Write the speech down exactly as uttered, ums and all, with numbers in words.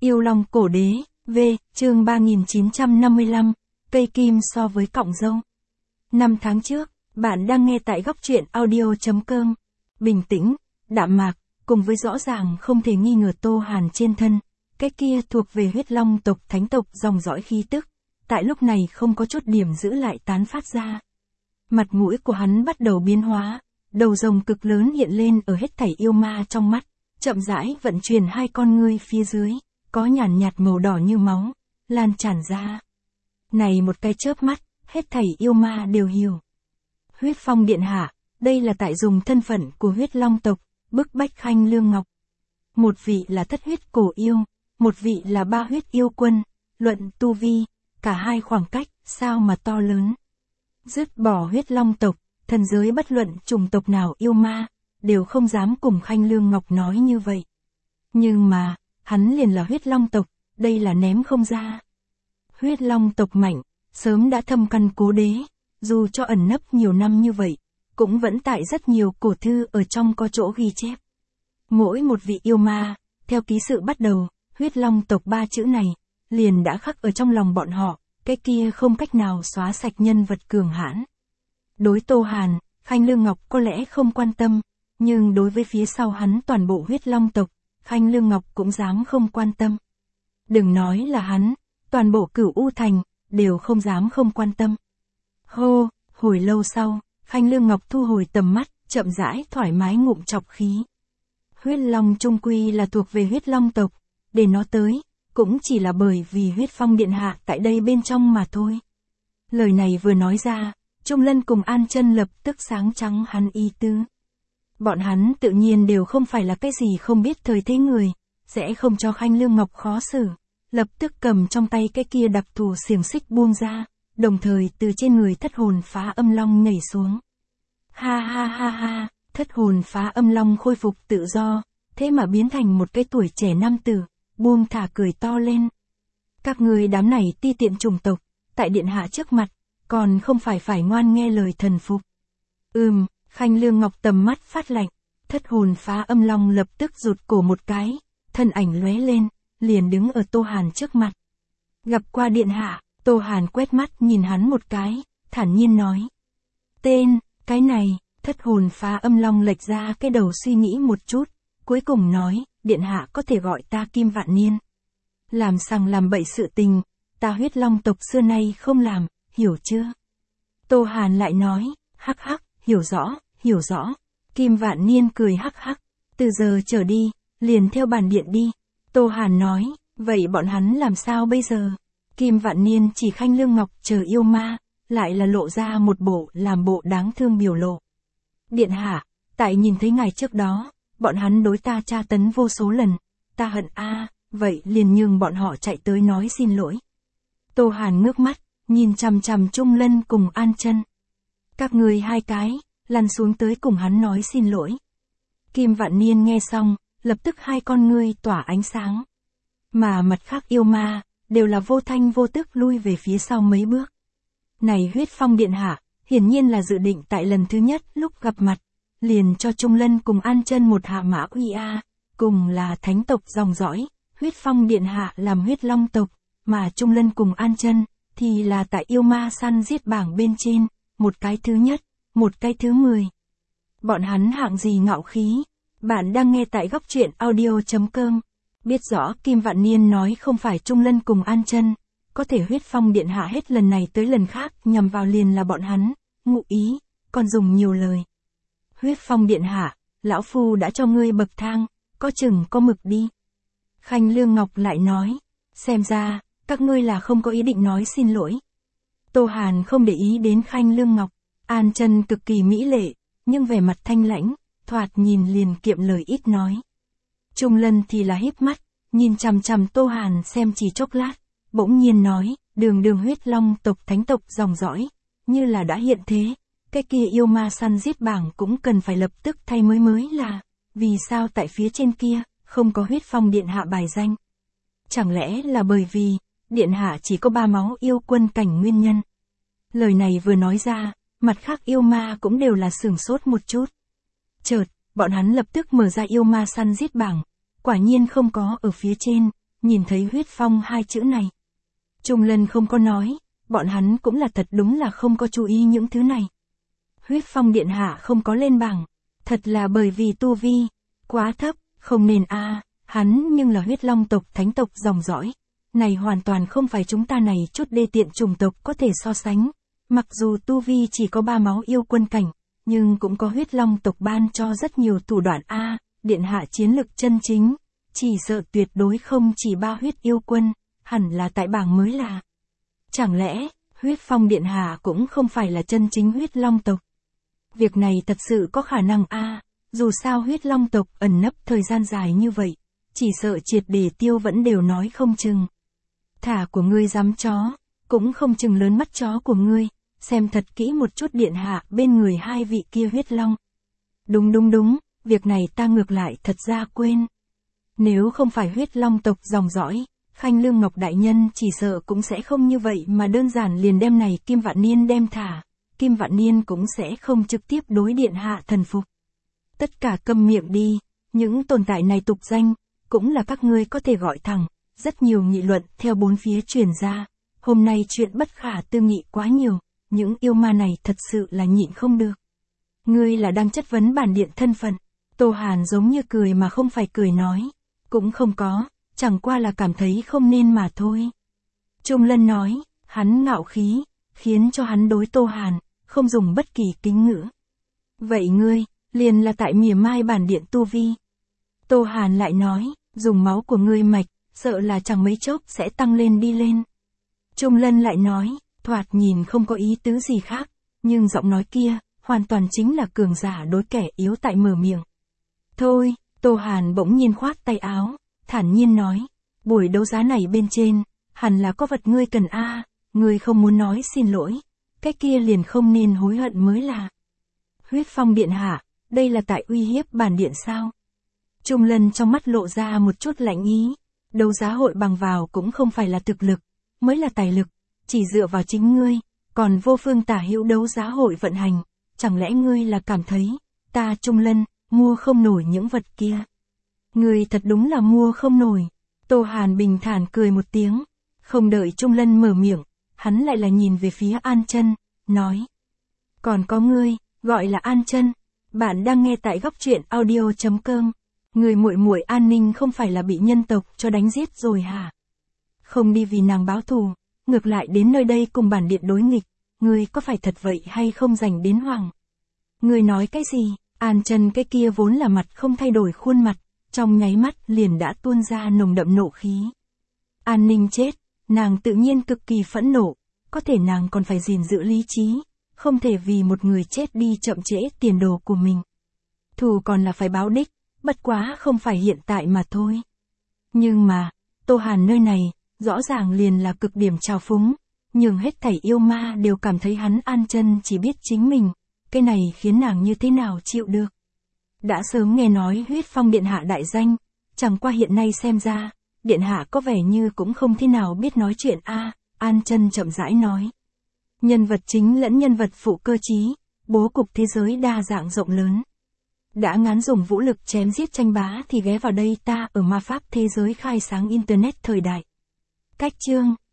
Yêu Long Cổ Đế, V, chương ba nghìn chín trăm năm mươi lăm, cây kim so với cọng dâu. Năm tháng trước, bạn đang nghe tại góc truyện audio chấm com. Bình tĩnh, đạm mạc, cùng với rõ ràng không thể nghi ngờ Tô Hàn trên thân. Cái kia thuộc về huyết long tộc thánh tộc dòng dõi khí tức. Tại lúc này không có chút điểm giữ lại tán phát ra. Mặt mũi của hắn bắt đầu biến hóa. Đầu rồng cực lớn hiện lên ở hết thảy yêu ma trong mắt. Chậm rãi vận chuyển hai con ngươi phía dưới. Có nhàn nhạt màu đỏ như máu, lan tràn ra. Này một cái chớp mắt, hết thảy yêu ma đều hiểu. Huyết Phong điện hạ, đây là tại dùng thân phận của huyết long tộc, bức bách Khanh Lương Ngọc. Một vị là thất huyết cổ yêu, một vị là ba huyết yêu quân, luận tu vi, cả hai khoảng cách, sao mà to lớn. Dứt bỏ huyết long tộc, thần giới bất luận chủng tộc nào yêu ma, đều không dám cùng Khanh Lương Ngọc nói như vậy. Nhưng mà, hắn liền là huyết long tộc, đây là ném không ra. Huyết long tộc mạnh, sớm đã thâm căn cố đế, dù cho ẩn nấp nhiều năm như vậy, cũng vẫn tại rất nhiều cổ thư ở trong có chỗ ghi chép. Mỗi một vị yêu ma, theo ký sự bắt đầu, huyết long tộc ba chữ này, liền đã khắc ở trong lòng bọn họ, cái kia không cách nào xóa sạch nhân vật cường hãn. Đối Tô Hàn, Khanh Lương Ngọc có lẽ không quan tâm, nhưng đối với phía sau hắn toàn bộ huyết long tộc, Khanh Lương Ngọc cũng dám không quan tâm. Đừng nói là hắn, toàn bộ Cửu U Thành, đều không dám không quan tâm. Hô, hồi lâu sau, Khanh Lương Ngọc thu hồi tầm mắt, chậm rãi thoải mái ngụm chọc khí. Huyết Long trung quy là thuộc về huyết long tộc, để nó tới, cũng chỉ là bởi vì huyết phong điện hạ tại đây bên trong mà thôi. Lời này vừa nói ra, Trung Lân cùng An Chân lập tức sáng trắng hắn ý tứ. Bọn hắn tự nhiên đều không phải là cái gì không biết thời thế người, sẽ không cho Khanh Lương Ngọc khó xử, lập tức cầm trong tay cái kia đặc thù xiềng xích buông ra, đồng thời từ trên người thất hồn phá âm long nhảy xuống. Ha ha ha ha, thất hồn phá âm long khôi phục tự do, thế mà biến thành một cái tuổi trẻ nam tử, buông thả cười to lên. Các người đám này ti tiện chủng tộc, tại điện hạ trước mặt, còn không phải phải ngoan nghe lời thần phục. Ừm. Khanh Lương Ngọc tầm mắt phát lạnh, thất hồn phá âm long lập tức rụt cổ một cái, thân ảnh lóe lên, liền đứng ở Tô Hàn trước mặt. Gặp qua điện hạ, Tô Hàn quét mắt nhìn hắn một cái, thản nhiên nói. Tên, cái này, thất hồn phá âm long lệch ra cái đầu suy nghĩ một chút, cuối cùng nói, điện hạ có thể gọi ta Kim Vạn Niên. Làm sằng làm bậy sự tình, ta huyết long tộc xưa nay không làm, hiểu chưa? Tô Hàn lại nói, hắc hắc, hiểu rõ. Hiểu rõ. Kim Vạn Niên cười hắc hắc. Từ giờ trở đi, liền theo bản điện đi. Tô Hàn nói, vậy bọn hắn làm sao bây giờ? Kim Vạn Niên chỉ Khanh Lương Ngọc chờ yêu ma, lại là lộ ra một bộ làm bộ đáng thương biểu lộ. Điện hạ, tại nhìn thấy ngài trước đó, bọn hắn đối ta tra tấn vô số lần. Ta hận a, vậy liền nhường bọn họ chạy tới nói xin lỗi. Tô Hàn ngước mắt, nhìn chằm chằm Trung Lân cùng An Chân. Các người hai cái, lăn xuống tới cùng hắn nói xin lỗi. Kim Vạn Niên nghe xong, lập tức hai con ngươi tỏa ánh sáng. Mà mặt khác yêu ma, đều là vô thanh vô tức lui về phía sau mấy bước. Này huyết phong điện hạ, hiển nhiên là dự định tại lần thứ nhất lúc gặp mặt, liền cho Trung Lân cùng An Chân một hạ mã uy a, cùng là thánh tộc dòng dõi, huyết phong điện hạ làm huyết long tộc, mà Trung Lân cùng An Chân thì là tại yêu ma săn giết bảng bên trên, một cái thứ nhất. Một cái thứ mười. Bọn hắn hạng gì ngạo khí. Bạn đang nghe tại góc truyện audio chấm com. Biết rõ Kim Vạn Niên nói không phải Trung Lân cùng An Chân, có thể huyết phong điện hạ hết lần này tới lần khác nhằm vào liền là bọn hắn, ngụ ý, còn dùng nhiều lời. Huyết phong điện hạ, lão phu đã cho ngươi bậc thang, có chừng có mực đi. Khanh Lương Ngọc lại nói, xem ra, các ngươi là không có ý định nói xin lỗi. Tô Hàn không để ý đến Khanh Lương Ngọc. An Chân cực kỳ mỹ lệ, nhưng vẻ mặt thanh lãnh, thoạt nhìn liền kiệm lời ít nói. Trung Lân thì là híp mắt, nhìn chằm chằm Tô Hàn xem chỉ chốc lát, bỗng nhiên nói, đường đường huyết long tộc thánh tộc dòng dõi, như là đã hiện thế, cái kia yêu ma săn giết bảng cũng cần phải lập tức thay mới mới là, vì sao tại phía trên kia, không có huyết phong điện hạ bài danh. Chẳng lẽ là bởi vì, điện hạ chỉ có ba máu yêu quân cảnh nguyên nhân. Lời này vừa nói ra, mặt khác yêu ma cũng đều là sửng sốt một chút. Chợt, bọn hắn lập tức mở ra yêu ma săn giết bảng, quả nhiên không có ở phía trên, nhìn thấy huyết phong hai chữ này. Trung Lân không có nói, bọn hắn cũng là thật đúng là không có chú ý những thứ này. Huyết phong điện hạ không có lên bảng, thật là bởi vì tu vi quá thấp, không nên a, à, hắn nhưng là huyết long tộc thánh tộc dòng dõi. Này hoàn toàn không phải chúng ta này chút đê tiện chủng tộc có thể so sánh. Mặc dù tu vi chỉ có ba máu yêu quân cảnh, nhưng cũng có huyết long tộc ban cho rất nhiều thủ đoạn a, à, điện hạ chiến lực chân chính, chỉ sợ tuyệt đối không chỉ ba huyết yêu quân, hẳn là tại bảng mới là. Chẳng lẽ, huyết phong điện hạ cũng không phải là chân chính huyết long tộc? Việc này thật sự có khả năng a, à, dù sao huyết long tộc ẩn nấp thời gian dài như vậy, chỉ sợ triệt để tiêu vẫn đều nói không chừng. Thả của ngươi dám chó, cũng không chừng lớn mắt chó của ngươi, xem thật kỹ một chút điện hạ bên người hai vị kia huyết long. Đúng đúng đúng, việc này ta ngược lại thật ra quên. Nếu không phải huyết long tộc dòng dõi, Khanh Lương Ngọc đại nhân chỉ sợ cũng sẽ không như vậy mà đơn giản liền đem này Kim Vạn Niên đem thả, Kim Vạn Niên cũng sẽ không trực tiếp đối điện hạ thần phục. Tất cả câm miệng đi, những tồn tại này tục danh, cũng là các ngươi có thể gọi thẳng. Rất nhiều nghị luận theo bốn phía truyền ra, hôm nay chuyện bất khả tư nghị quá nhiều, những yêu ma này thật sự là nhịn không được. Ngươi là đang chất vấn bản điện thân phận, Tô Hàn giống như cười mà không phải cười nói, cũng không có, chẳng qua là cảm thấy không nên mà thôi. Trung Lân nói, hắn ngạo khí, khiến cho hắn đối Tô Hàn, không dùng bất kỳ kính ngữ. Vậy ngươi, liền là tại mỉa mai bản điện tu vi. Tô Hàn lại nói, dùng máu của ngươi mạch, sợ là chẳng mấy chốc sẽ tăng lên đi lên. Trung Lân lại nói, thoạt nhìn không có ý tứ gì khác, nhưng giọng nói kia, hoàn toàn chính là cường giả đối kẻ yếu tại mở miệng. Thôi, Tô Hàn bỗng nhiên khoát tay áo, thản nhiên nói, buổi đấu giá này bên trên, hẳn là có vật ngươi cần a, à, ngươi không muốn nói xin lỗi, cái kia liền không nên hối hận mới là. Huyết phong điện hạ, đây là tại uy hiếp bản điện sao? Trung Lân trong mắt lộ ra một chút lạnh ý. Đấu giá hội bằng vào cũng không phải là thực lực, mới là tài lực, chỉ dựa vào chính ngươi, còn vô phương tả hữu đấu giá hội vận hành, chẳng lẽ ngươi là cảm thấy, ta Trung Lân, mua không nổi những vật kia. Ngươi thật đúng là mua không nổi. Tô Hàn bình thản cười một tiếng, không đợi Trung Lân mở miệng, hắn lại là nhìn về phía An Chân, nói. Còn có ngươi, gọi là An Chân, bạn đang nghe tại góc truyện audio chấm com. Người muội muội An Ninh không phải là bị nhân tộc cho đánh giết rồi hả? Không đi vì nàng báo thù, ngược lại đến nơi đây cùng bản điện đối nghịch, ngươi có phải thật vậy hay không dành đến hoàng? Ngươi nói cái gì? An Chân cái kia vốn là mặt không thay đổi khuôn mặt, trong nháy mắt liền đã tuôn ra nồng đậm nộ khí. An Ninh chết, nàng tự nhiên cực kỳ phẫn nộ, có thể nàng còn phải gìn giữ lý trí, không thể vì một người chết đi chậm trễ tiền đồ của mình. Thù còn là phải báo đích. Bất quá không phải hiện tại mà thôi. Nhưng mà, Tô Hàn nơi này, rõ ràng liền là cực điểm trào phúng, nhưng hết thảy yêu ma đều cảm thấy hắn An Chân chỉ biết chính mình, cái này khiến nàng như thế nào chịu được. Đã sớm nghe nói huyết phong điện hạ đại danh, chẳng qua hiện nay xem ra, điện hạ có vẻ như cũng không thế nào biết nói chuyện a, à, An Chân chậm rãi nói. Nhân vật chính lẫn nhân vật phụ cơ trí, bố cục thế giới đa dạng rộng lớn. Đã ngán dùng vũ lực chém giết tranh bá thì ghé vào đây ta ở ma pháp thế giới khai sáng internet thời đại. Cách chương